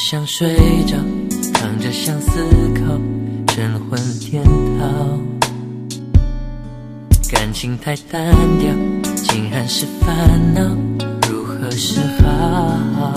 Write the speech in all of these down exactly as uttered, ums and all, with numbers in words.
想睡着，躺着想思考，神魂颠倒。感情太单调，竟然是烦恼，如何是好？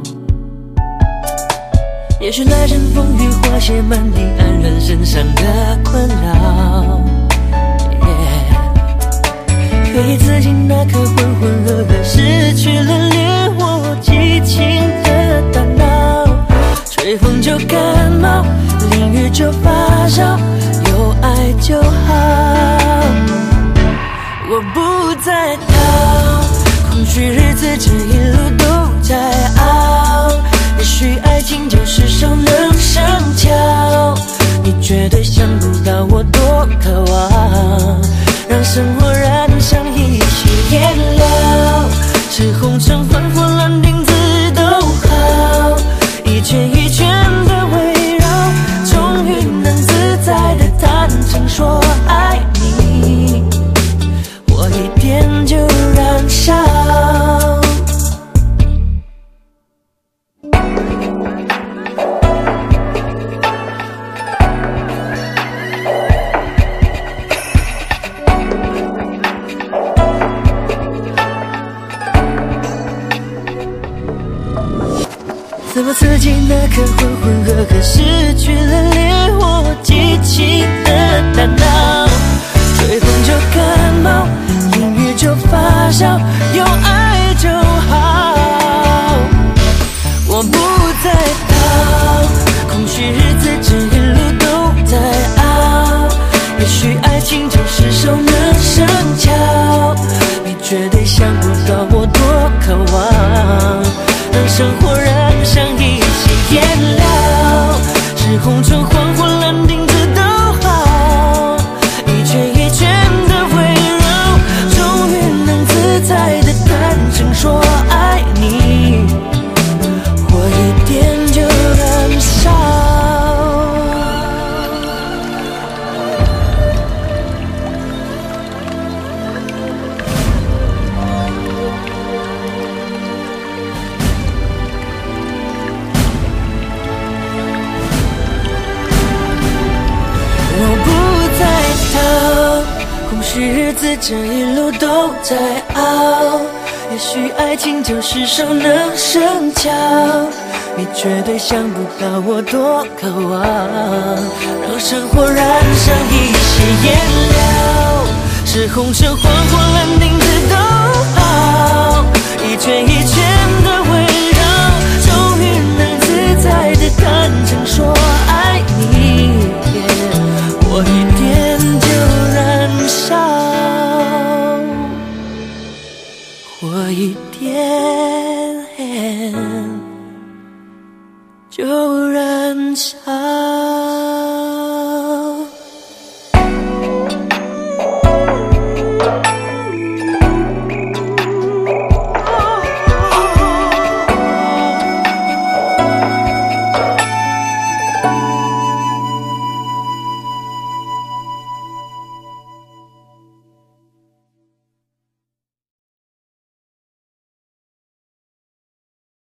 也许来阵风雨，化解满地黯然身上的困扰。Yeah， 可以自己那颗浑浑噩噩，失去了连我激情的大脑。吹风就感冒，淋雨就发烧，有爱就好。我不再逃，空虚日子这一路都在熬。也许爱情就是熟能生巧，你绝对想不到我多渴望，让生活燃上一些颜料，是红橙黄火蓝靛紫都好，一圈一圈的围绕，终于能自在的坦诚说爱你，我一点就燃烧。自暴自弃那颗浑浑噩噩，失去了连我激情的大脑。吹风就感冒，淋雨就发烧，有爱就好。我不再逃，空虚日子这一路都在熬。也许爱情就是熟能生巧，你绝对想不到我多渴望，让生活燃上一些颜料，是红橙黄火蓝靛紫都好，一圈一圈的围绕，终于能自在的坦诚说爱你，我一点就燃烧。空虚日子这一路都在熬，也许爱情就是熟能生巧，你绝对想不到我多渴望，让生活燃上一些颜料，是红橙黄火蓝靛紫都好，一圈一圈的围绕，终于能自在的坦诚说爱